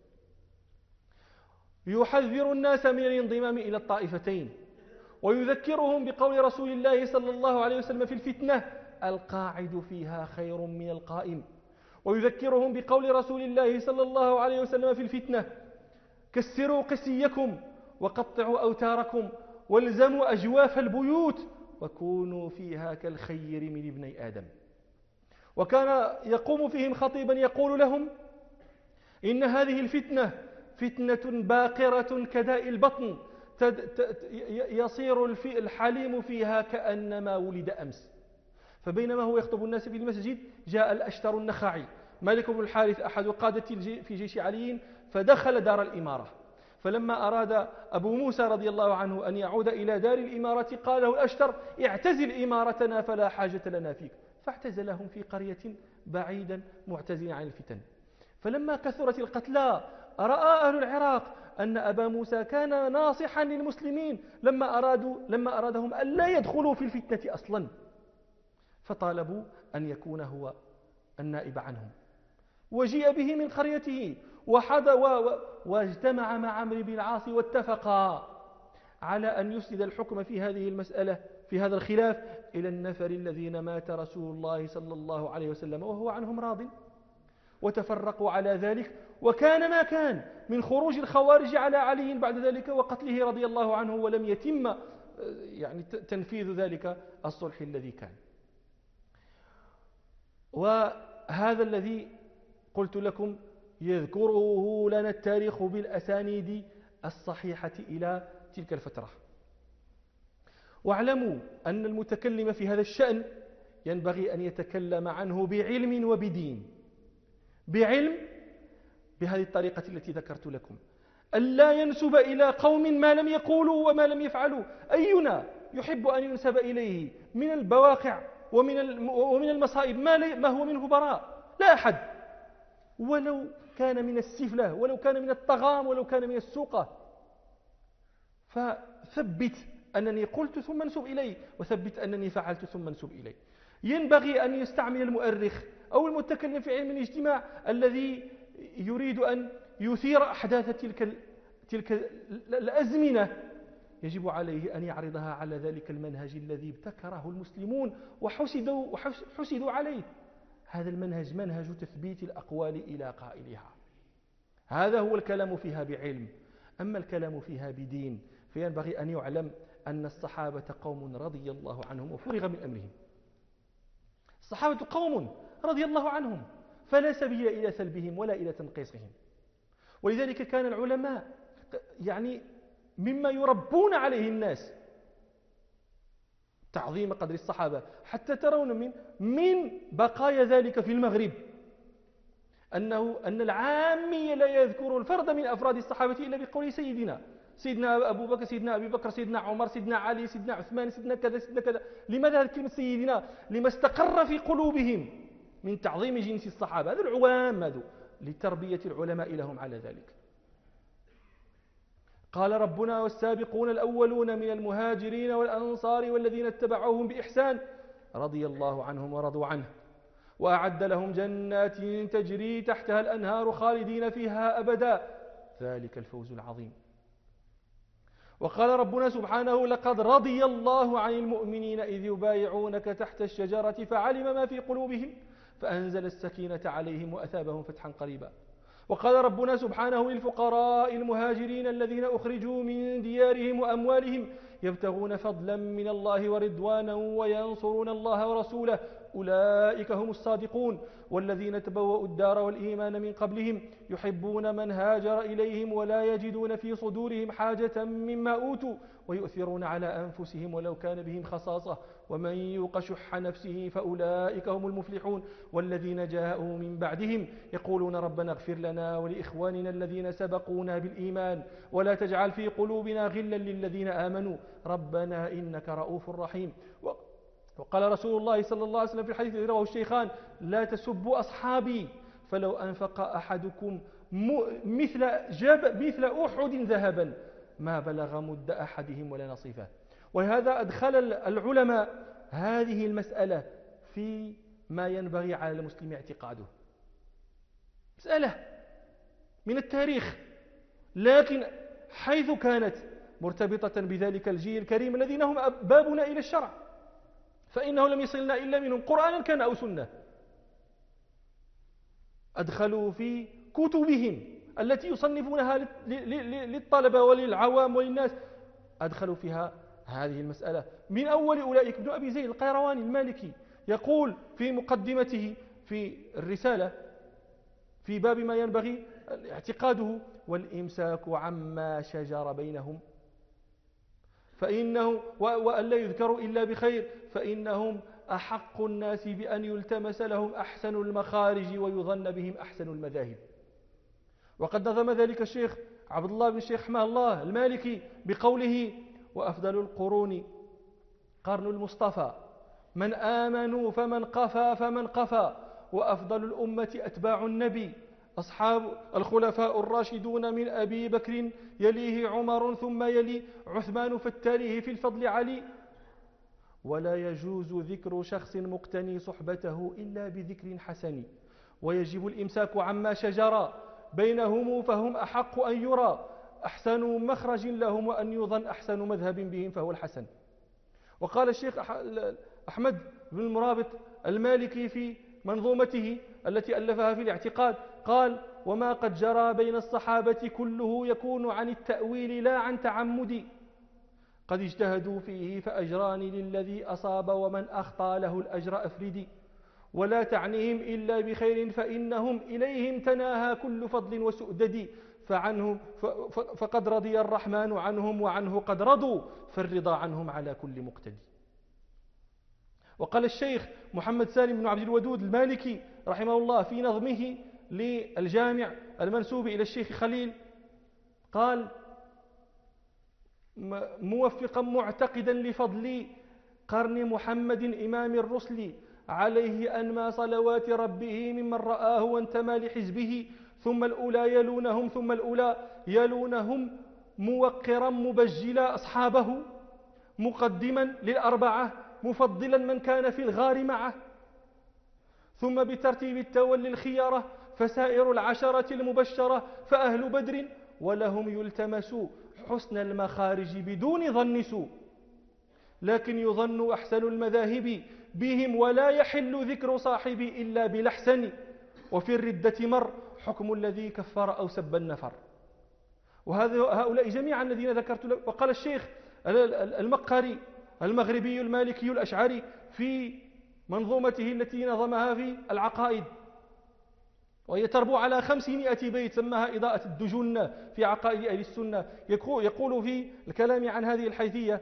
يحذر الناس من الانضمام إلى الطائفتين، ويذكرهم بقول رسول الله صلى الله عليه وسلم في الفتنة: القاعد فيها خير من القائم. ويذكرهم بقول رسول الله صلى الله عليه وسلم في الفتنة: كسروا قسيكم، وقطعوا أوتاركم، والزموا أجواف البيوت، وكونوا فيها كالخير من ابني آدم. وكان يقوم فيهم خطيبا يقول لهم: إن هذه الفتنة فتنة باقرة كداء البطن، يصير الحليم فيها كأنما ولد أمس، فبينما هو يخطب الناس في المسجد جاء الأشتر النخعي مالك بن الحارث أحد قادة في جيش علي فدخل دار الإمارة. فلما أراد أبو موسى رضي الله عنه أن يعود إلى دار الإمارة قال له الأشتر اعتزل إمارتنا فلا حاجة لنا فيك، فاعتزلهم في قرية بعيدا معتزلا عن الفتن. فلما كثرت القتلى رأى أهل العراق أن أبا موسى كان ناصحا للمسلمين لما أرادهم ألا يدخلوا في الفتنة أصلا، فطالبوا أن يكون هو النائب عنهم، وجيء به من قريته واجتمع مع عمرو بن العاص واتفقا على أن يسند الحكم في هذه المسألة في هذا الخلاف إلى النفر الذين مات رسول الله صلى الله عليه وسلم وهو عنهم راض. وتفرقوا على ذلك، وكان ما كان من خروج الخوارج على علي بعد ذلك وقتله رضي الله عنه، ولم يتم يعني تنفيذ ذلك الصلح الذي كان. وهذا الذي قلت لكم يذكره لنا التاريخ بالأسانيد الصحيحة إلى تلك الفترة. واعلموا أن المتكلم في هذا الشأن ينبغي أن يتكلم عنه بعلم وبدين. بعلم بهذه الطريقة التي ذكرت لكم، ألا ينسب إلى قوم ما لم يقولوا وما لم يفعلوا. أينا يحب أن ينسب إليه من البواقع ومن المصائب ما هو منه براء؟ لا أحد، ولو كان من السفلة، ولو كان من الطغام، ولو كان من السوقة. فثبت أنني قلت ثم انسب إلي، وثبت أنني فعلت ثم انسب إلي. ينبغي أن يستعمل المؤرخ أو المتكلم في علم الاجتماع الذي يريد أن يثير أحداث تلك الأزمنة، يجب عليه أن يعرضها على ذلك المنهج الذي ابتكره المسلمون وحسدوا عليه. هذا المنهج منهج تثبيت الأقوال إلى قائلها. هذا هو الكلام فيها بعلم. أما الكلام فيها بدين فينبغي أن يعلم أن الصحابة قوم رضي الله عنهم وفرغ من أمرهم. الصحابة قوم رضي الله عنهم، فلا سبيل إلى سلبهم ولا إلى تنقيصهم. ولذلك كان العلماء يعني مما يربون عليه الناس تعظيم قدر الصحابة، حتى ترون من بقايا ذلك في المغرب أن العامي لا يذكر الفرد من أفراد الصحابة إلا بقول سيدنا أبو بكر، سيدنا أبي بكر، سيدنا عمر، سيدنا علي، سيدنا عثمان، سيدنا كذا، سيدنا كذا. لماذا هذه كلمة سيدنا؟ لما استقر في قلوبهم من تعظيم جنس الصحابة. هذا العوام هذا لتربية العلماء لهم على ذلك. قال ربنا والسابقون الأولون من المهاجرين والأنصار والذين اتبعوهم بإحسان رضي الله عنهم ورضوا عنه وأعد لهم جنات تجري تحتها الأنهار خالدين فيها أبدا ذلك الفوز العظيم. وقال ربنا سبحانه لقد رضي الله عن المؤمنين إذ يبايعونك تحت الشجرة فعلم ما في قلوبهم فأنزل السكينة عليهم وأثابهم فتحا قريبا. وقال ربنا سبحانه للفقراء المهاجرين الذين أخرجوا من ديارهم وأموالهم يبتغون فضلا من الله ورضوانا وينصرون الله ورسوله أولئك هم الصادقون والذين تبوأوا الدار والإيمان من قبلهم يحبون من هاجر إليهم ولا يجدون في صدورهم حاجة مما أوتوا ويؤثرون على أنفسهم ولو كان بهم خصاصة ومن يوق شح نفسه فأولئك هم المفلحون والذين جاءوا من بعدهم يقولون ربنا اغفر لنا ولإخواننا الذين سبقونا بالإيمان ولا تجعل في قلوبنا غلا للذين آمنوا ربنا إنك رؤوف رحيم. وقال رسول الله صلى الله عليه وسلم في الحديث الذي رواه الشيخان لا تسبوا أصحابي فلو أنفق أحدكم مثل أحد ذهبا ما بلغ مد أحدهم ولا نصيفه. ولهذا أدخل العلماء هذه المسألة في ما ينبغي على المسلم اعتقاده، مسألة من التاريخ، لكن حيث كانت مرتبطة بذلك الجيل الكريم الذين هم بابنا إلى الشرع، فإنه لم يصلنا إلا منهم قرآنا كان أو سنة. أدخلوا في كتبهم التي يصنفونها للطلبة وللعوام وللناس، أدخلوا فيها هذه المسألة. من أول أولئك ابن أبي زيد القيرواني المالكي يقول في مقدمته في الرسالة في باب ما ينبغي اعتقاده والإمساك عما شجر بينهم فإنه وأن لا يذكروا إلا بخير فإنهم أحق الناس بأن يلتمس لهم أحسن المخارج ويظن بهم أحسن المذاهب. وقد نظم ذلك الشيخ عبد الله بن الشيخ حماه الله المالكي بقوله: وأفضل القرون قرن المصطفى، من آمنوا فمن قفى فمن قفى، وأفضل الأمة أتباع النبي، أصحاب الخلفاء الراشدون من أبي بكر يليه عمر ثم يلي عثمان فالتاليه في الفضل علي. ولا يجوز ذكر شخص مقتني صحبته إلا بذكر حسن، ويجب الإمساك عما شجر بينهم فهم أحق أن يرى أحسن مخرج لهم، وأن يظن أحسن مذهب بهم فهو الحسن. وقال الشيخ أحمد بن المرابط المالكي في منظومته التي ألفها في الاعتقاد قال: وما قد جرى بين الصحابة كله يكون عن التأويل لا عن تعمد، قد اجتهدوا فيه فأجران للذي أصاب، ومن أخطى له الأجر أفردي، ولا تعنيهم إلا بخير فإنهم إليهم تناهى كل فضل وسؤدد، فقد رضي الرحمن عنهم وعنه قد رضوا، فالرضا عنهم على كل مقتدي. وقال الشيخ محمد سالم بن عبد الودود المالكي رحمه الله في نظمه للجامع المنسوب إلى الشيخ خليل قال: موفقا معتقدا لفضل قرن محمد إمام الرسل، عليه أنمى صلوات ربه ممن رآه وانتمى لحزبه، ثم الأولى يلونهم ثم الأولى يلونهم، موقرا مبجلا أصحابه، مقدما للأربعة مفضلا من كان في الغار معه، ثم بترتيب التولي الخيارة، فسائر العشرة المبشرة فأهل بدر ولهم يلتمس حسن المخارج بدون ظن سوء، لكن يظن أحسن المذاهب بهم، ولا يحل ذكر صاحبي إلا بلحسن، وفي الردة مر حكم الذي كفر أو سب النفر. وهؤلاء جميعا الذين ذكرت لهم. وقال الشيخ المقري المغربي المالكي الأشعري في منظومته التي نظمها في العقائد، وهي تربو على 500 بيت، سماها إضاءة الدجن في عقائد أهل السنة، يقول في الكلام عن هذه الحيثية: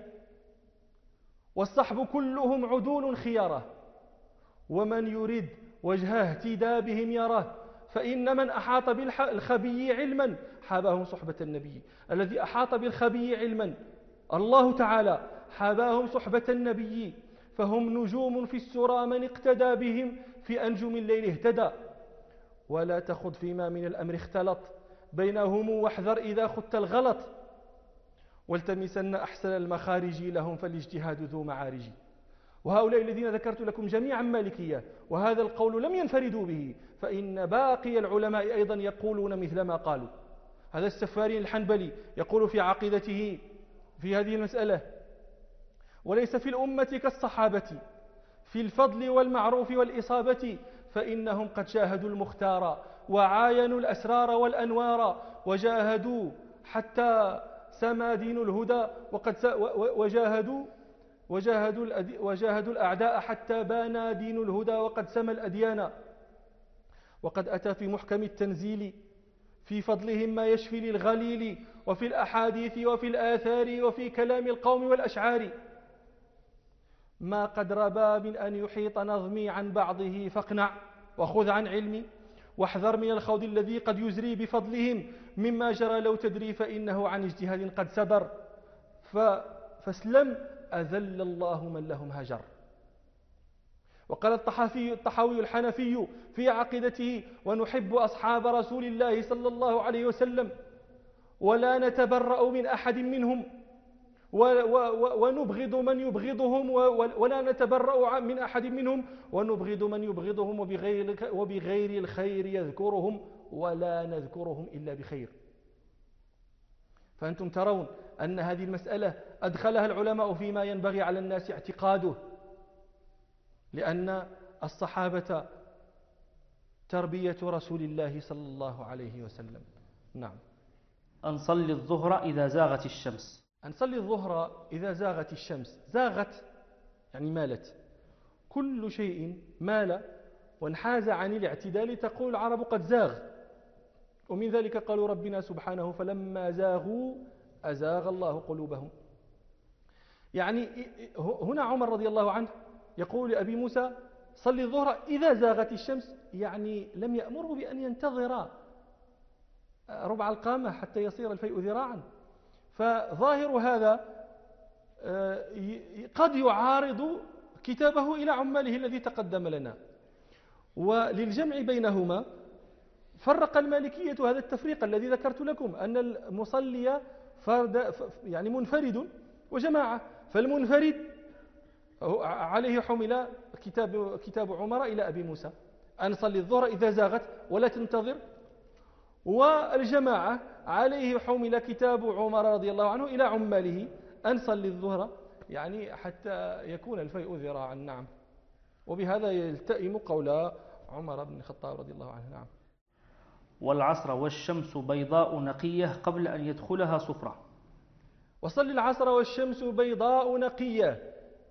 والصحب كلهم عدول خيارة، ومن يريد وجه اهتدى بهم يراه، فإن من أحاط بالخبي علما حاباهم صحبة النبي. الذي أحاط بالخبي علما الله تعالى حاباهم صحبة النبي، فهم نجوم في السرى، من اقتدى بهم في أنجم الليل اهتدى. ولا تخض فيما من الأمر اختلط بينهم، واحذر إذا خدت الغلط، والتمسن أحسن المخارج لهم، فالاجتهاد ذو معارج. وهؤلاء الذين ذكرت لكم جميعا مالكية، وهذا القول لم ينفردوا به، فإن باقي العلماء أيضا يقولون مثل ما قالوا. هذا السفاري الحنبلي يقول في عقيدته في هذه المسألة: وليس في الأمة كالصحابة في الفضل والمعروف والإصابة، فإنهم قد شاهدوا المختار وعاينوا الأسرار والأنوار، وجاهدوا حتى سما دين الهدى، وجاهدوا الأعداء حتى بانا دين الهدى وقد سما الأديان. وقد أتى في محكم التنزيل في فضلهم ما يشفي للغليل، وفي الأحاديث وفي الآثار وفي كلام القوم والأشعار. ما قد ربى من أن يحيط نظمي عن بعضه، فاقنع وخذ عن علمي، واحذر من الخوض الذي قد يزري بفضلهم مما جرى، لو تدري فإنه عن اجتهاد قد صدر، فاسلم أذل الله من لهم هجر. وقال الطحاوي الحنفي في عقيدته: ونحب أصحاب رسول الله صلى الله عليه وسلم، ولا نتبرأ من أحد منهم، ونبغض من يبغضهم، ولا نتبرأ من أحد منهم، ونبغض من يبغضهم، وبغير الخير يذكرهم، ولا نذكرهم إلا بخير. فأنتم ترون أن هذه المسألة أدخلها العلماء فيما ينبغي على الناس اعتقاده، لأن الصحابة تربية رسول الله صلى الله عليه وسلم. نعم. أن صلي الظهر إذا زاغت الشمس. أن صلي الظهر إذا زاغت الشمس. زاغت يعني مالت، كل شيء مال وانحاز عن الاعتدال تقول العرب قد زاغ، ومن ذلك قالوا ربنا سبحانه: فلما زاغوا أزاغ الله قلوبهم. يعني هنا عمر رضي الله عنه يقول لأبي موسى صلي الظهر إذا زاغت الشمس، يعني لم يأمره بأن ينتظر ربع القامة حتى يصير الفيء ذراعا. فظاهر هذا قد يعارض كتابه إلى عماله الذي تقدم لنا. وللجمع بينهما فرق المالكية هذا التفريق الذي ذكرت لكم، أن المصلي يعني منفرد وجماعة. فالمنفرد عليه حمل كتاب عمر إلى أبي موسى أن صلي الظهر إذا زاغت ولا تنتظر، والجماعة عليه حمل كتاب عمر رضي الله عنه إلى عماله أن صلي الظهر يعني حتى يكون الفيء ذراعا. نعم. وبهذا يلتئم قول عمر بن الخطاب رضي الله عنه. نعم. والعصر والشمس بيضاء نقية قبل أن يدخلها صفرة. وصل العصر والشمس بيضاء نقية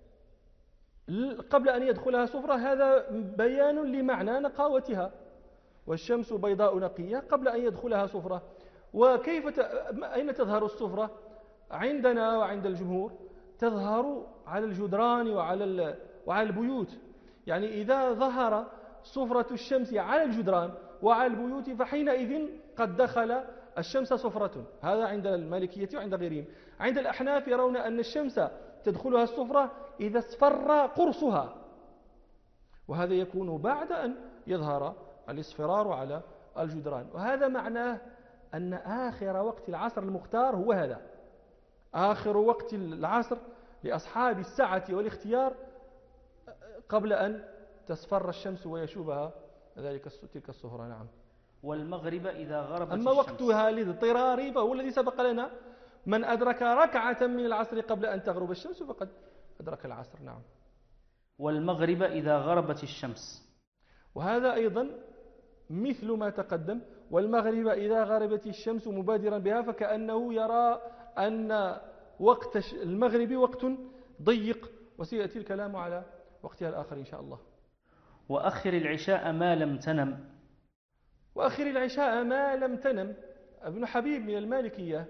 قبل أن يدخلها صفرة، هذا بيان لمعنى نقاوتها. والشمس بيضاء نقية قبل أن يدخلها صفرة. وكيف أين تظهر الصفرة؟ عندنا وعند الجمهور تظهر على الجدران وعلى البيوت. يعني إذا ظهر صفرة الشمس على الجدران وعلى البيوت فحينئذ قد دخل الشمس صفرة. هذا عند المالكية وعند غيرهم. عند الأحناف يرون أن الشمس تدخلها الصفرة إذا اصفر قرصها، وهذا يكون بعد أن يظهر الاصفرار على الجدران. وهذا معناه أن آخر وقت العصر المختار هو هذا، آخر وقت العصر لأصحاب السعة والاختيار قبل أن تصفر الشمس ويشوبها تلك الصفرة. نعم. والمغرب إذا غربت أما الشمس. وقتها للاضطرار فهو الذي سبق لنا، من أدرك ركعة من العصر قبل أن تغرب الشمس فقد أدرك العصر. نعم. والمغرب إذا غربت الشمس. وهذا أيضا مثل ما تقدم. والمغرب إذا غربت الشمس مبادرا بها، فكأنه يرى أن وقت المغرب وقت ضيق، وسيأتي الكلام على وقتها الآخر إن شاء الله. وأخر العشاء ما لم تنم. وأخر العشاء ما لم تنم. ابن حبيب من المالكية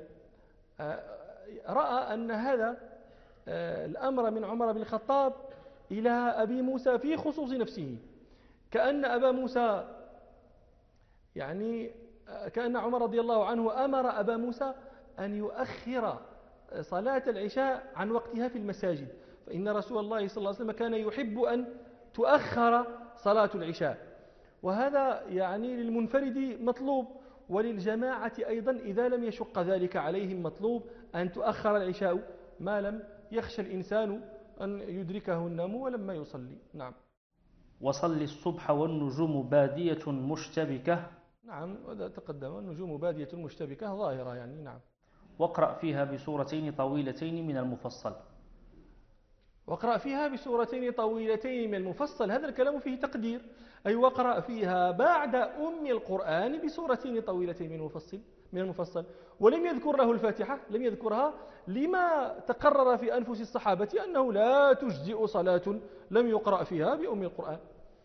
رأى أن هذا الأمر من عمر بن الخطاب إلى أبي موسى في خصوص نفسه، كأن أبا موسى يعني كأن عمر رضي الله عنه أمر أبا موسى أن يؤخر صلاة العشاء عن وقتها في المساجد، فإن رسول الله صلى الله عليه وسلم كان يحب أن تؤخر صلاة العشاء. وهذا يعني للمنفرد مطلوب، وللجماعة أيضا إذا لم يشق ذلك عليهم مطلوب أن تؤخر العشاء ما لم يخشى الإنسان أن يدركه النوم ولما يصلي. نعم. وصل الصبح والنجوم بادية مشتبكة. نعم. وهذا تقدم، النجوم بادية مشتبكة ظاهرة يعني. نعم. واقرأ فيها بسورتين طويلتين من المفصل. واقرأ فيها بسورتين طويلتين من المفصل، هذا الكلام فيه تقدير، أي واقرأ فيها بعد أم القرآن بسورتين طويلتين من المفصل. ولم يذكر له الفاتحة، لم يذكرها لما تقرر في أنفس الصحابة أنه لا تجزئ صلاة لم يقرأ فيها بأم القرآن.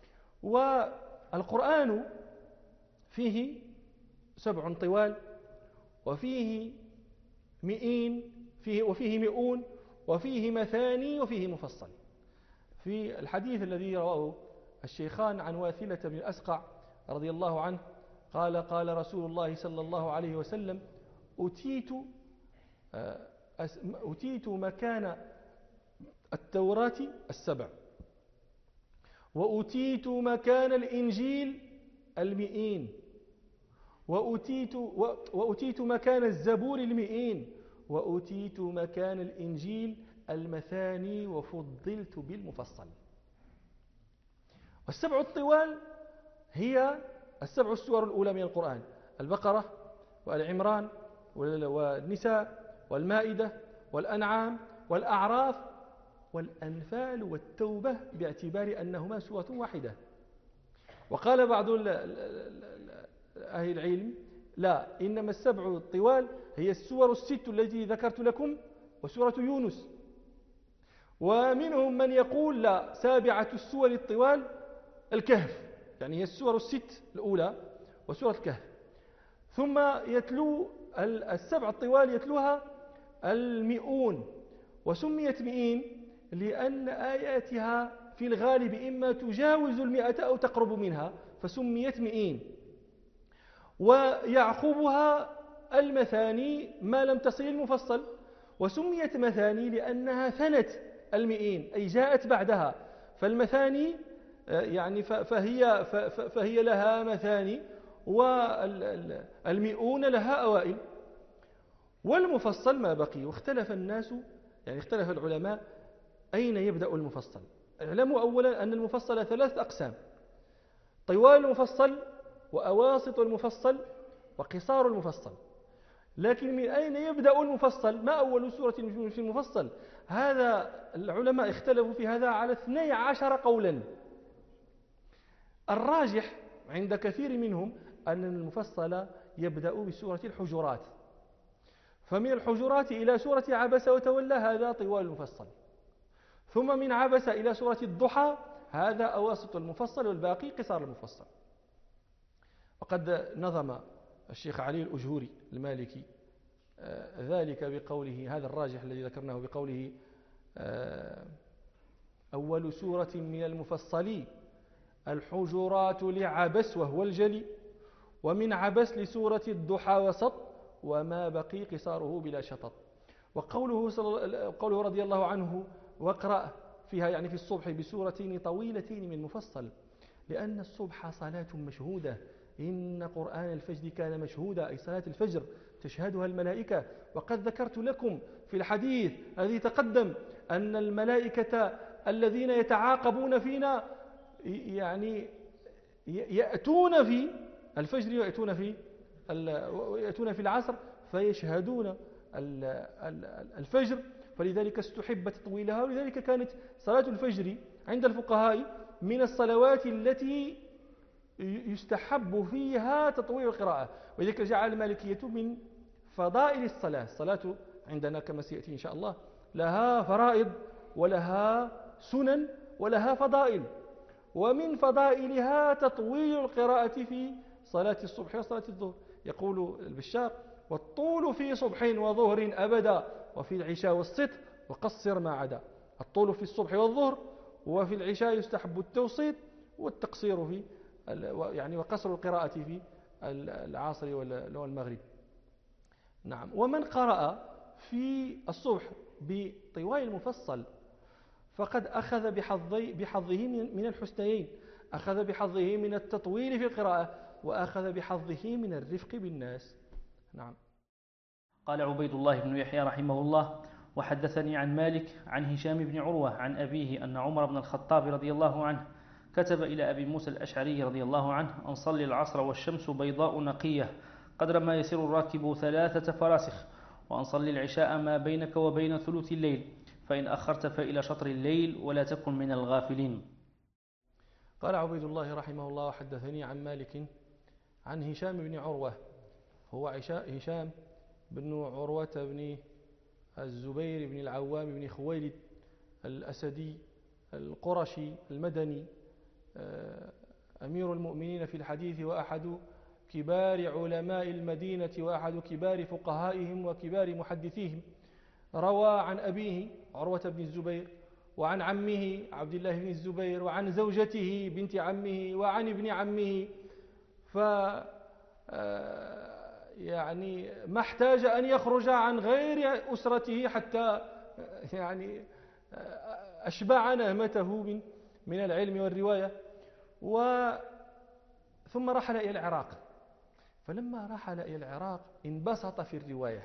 والقرآن فيه 7 طوال، وفيه 100، وفيه 100، وفيه مثاني، وفيه مفصل. في الحديث الذي رواه الشيخان عن واثلة بن الأسقع رضي الله عنه قال: قال رسول الله صلى الله عليه وسلم: أتيت مكان التوراة 7، وأتيت مكان الإنجيل 100، وأتيت مكان الزبور 100، وأتيت مكان الإنجيل 200، وفضلت بالمفصل. والسبع الطوال هي السبع السور الأولى من القرآن: البقرة والعمران والنساء والمائدة والأنعام والأعراف والأنفال والتوبة، باعتبار أنهما سورة واحدة. وقال بعض أهل العلم: لا، إنما السبع الطوال هي السور الست التي ذكرت لكم وسورة يونس. ومنهم من يقول: لا، سابعة السور الطوال الكهف، يعني هي السور الست الأولى وسورة الكهف. ثم يتلو السبع الطوال يتلوها 100، وسميت 100 لأن آياتها في الغالب إما تجاوز 100 أو تقرب منها فسميت مئين، ويعقبها المثاني ما لم تصل المفصل، وسميت مثاني لأنها ثنت 100 أي جاءت بعدها، فالمثاني يعني فهي لها مثاني والمئون لها أوائل. والمفصل ما بقي. واختلف الناس، يعني اختلف العلماء أين يبدأ المفصل. اعلموا أولا أن المفصل 3 أقسام: طوال المفصل، وأواسط المفصل، وقصار المفصل. لكن من أين يبدأ المفصل؟ ما أول سورة في المفصل؟ هذا العلماء اختلفوا في هذا على 12 قولا. الراجح عند كثير منهم أن المفصل يبدأ بسورة الحجرات، فمن الحجرات إلى سورة عبس وتولى هذا طوال المفصل، ثم من عبس إلى سورة الضحى هذا أواسط المفصل، والباقي قصار المفصل. وقد نظم الشيخ علي الأجهوري المالكي ذلك بقوله، هذا الراجح الذي ذكرناه، بقوله: أول سورة من المفصل الحجرات لعبس وهو الجلي، ومن عبس لسورة الضحى وسط، وما بقي قصاره بلا شطط. وقوله رضي الله عنه: واقرأ فيها، يعني في الصبح، بسورتين طويلتين من مفصل، لأن الصبح صلاة مشهودة، إن قرآن الفجر كان مشهودا، أي صلاة الفجر تشهدها الملائكة. وقد ذكرت لكم في الحديث الذي تقدم أن الملائكة الذين يتعاقبون فينا يعني يأتون في الفجر ويأتون في العصر فيشهدون الفجر، فلذلك استحب تطويلها. ولذلك كانت صلاة الفجر عند الفقهاء من الصلوات التي يستحب فيها تطويل القراءة، ولذلك جعل المالكية من فضائل الصلاة عندنا كما سيأتي إن شاء الله لها فرائض ولها سنن ولها فضائل، ومن فضائلها تطويل القراءة في صلاة الصبح وصلاة الظهر. يقول البشار: والطول في صبح وظهر أبدا، وفي العشاء والسطر وقصر ما عدا. الطول في الصبح والظهر، وفي العشاء يستحب التوسيط والتقصير في يعني وقصر القراءة في العصر والمغرب. نعم. ومن قرأ في الصبح بطوال المفصل فقد أخذ بحظه من الحسنيين، أخذ بحظه من التطويل في القراءة، وأخذ بحظه من الرفق بالناس. نعم. قال عبيد الله بن يحيى رحمه الله: وحدثني عن مالك عن هشام بن عروة عن أبيه أن عمر بن الخطاب رضي الله عنه كتب إلى أبي موسى الأشعري رضي الله عنه: أن صلي العصر والشمس بيضاء نقية قدر ما يسير الراكب 3 فراسخ، وأن صلي العشاء ما بينك وبين ثلث الليل، فإن أخرت فإلى شطر الليل، ولا تكن من الغافلين. قال عبيد الله رحمه الله: وحدثني عن مالك عن هشام بن عروة، هو هشام بن عروة بن الزبير بن العوام بن خويلد الأسدي القرشي المدني، أمير المؤمنين في الحديث، وأحد كبار علماء المدينة، وأحد كبار فقهائهم وكبار محدثيهم. روى عن أبيه عروة بن الزبير، وعن عمه عبد الله بن الزبير، وعن زوجته بنت عمه، وعن ابن عمه، يعني ما احتاج أن يخرج عن غير أسرته حتى يعني أشبع نهمته من العلم والرواية. ثم رحل إلى العراق، فلما رحل إلى العراق انبسط في الرواية،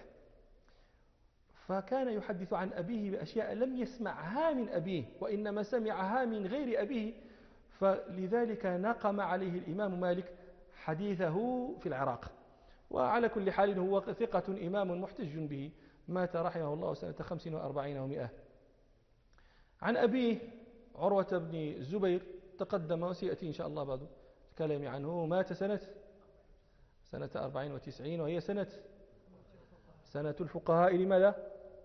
فكان يحدث عن أبيه بأشياء لم يسمعها من أبيه، وإنما سمعها من غير أبيه، فلذلك نقم عليه الإمام مالك حديثه في العراق. وعلى كل حال هو ثقة إمام محتج به، مات رحمه الله سنة 45 و100. عن أبيه عروة بن الزبير تقدم وسيأتي إن شاء الله بعد الكلام عنه، مات سنة 94، وهي سنة الفقهاء. لماذا؟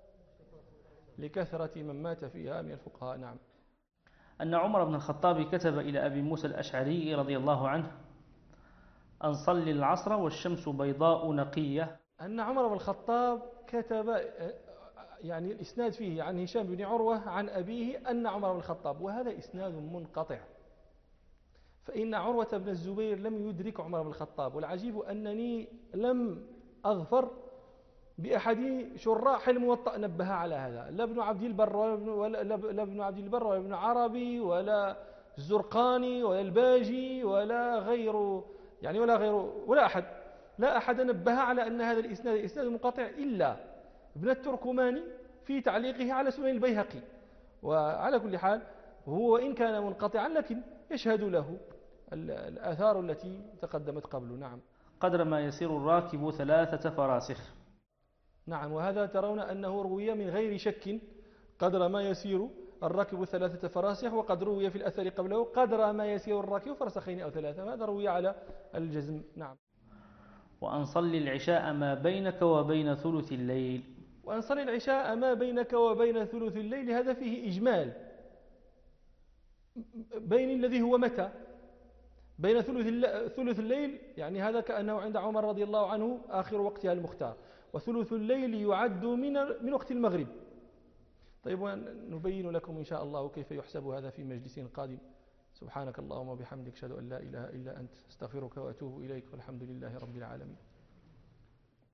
لكثرة من مات فيها من الفقهاء. نعم. أن عمر بن الخطاب كتب إلى أبي موسى الأشعري رضي الله عنه: أن صلي العصر والشمس بيضاء نقية. أن عمر بن الخطاب كتب، يعني الإسناد فيه عن هشام بن عروة عن أبيه أن عمر بن الخطاب، وهذا إسناد منقطع، فإن عروة بن الزبير لم يدرك عمر بن الخطاب. والعجيب أنني لم أظفر بأحد شراح الموطأ نبه على هذا، لا ابن عبد البر ولا ابن عربي ولا الزرقاني ولا الباجي ولا غير، يعني ولا أحد، لا أحد نبه على أن هذا الإسناد إسناد منقطع إلا ابن التركماني في تعليقه على سنن البيهقي. وعلى كل حال هو وإن كان منقطعا لكن يشهد له الآثار التي تقدمت قبله. نعم. قدر ما يسير الراكب 3 فراسخ. نعم، وهذا ترون أنه روي من غير شك، قدر ما يسير الراكب 3 فراسخ، وقد روي في الأثر قبله قدر ما يسير الراكب فرسخين أو 3، هذا روي على الجزم. نعم. وأن صلي العشاء ما بينك وبين ثلث الليل. وأن صلي العشاء ما بينك وبين ثلث الليل، هذا فيه إجمال بين الذي هو متى، بين ثلث الليل، يعني هذا كأنه عند عمر رضي الله عنه آخر وقتها المختار، وثلث الليل يعد من وقت المغرب. طيب، ونبين لكم إن شاء الله كيف يحسب هذا في مجلس قادم. سبحانك اللهم وبحمدك، أشهد أن لا إله إلا أنت، استغفرك وأتوب إليك، والحمد لله رب العالمين.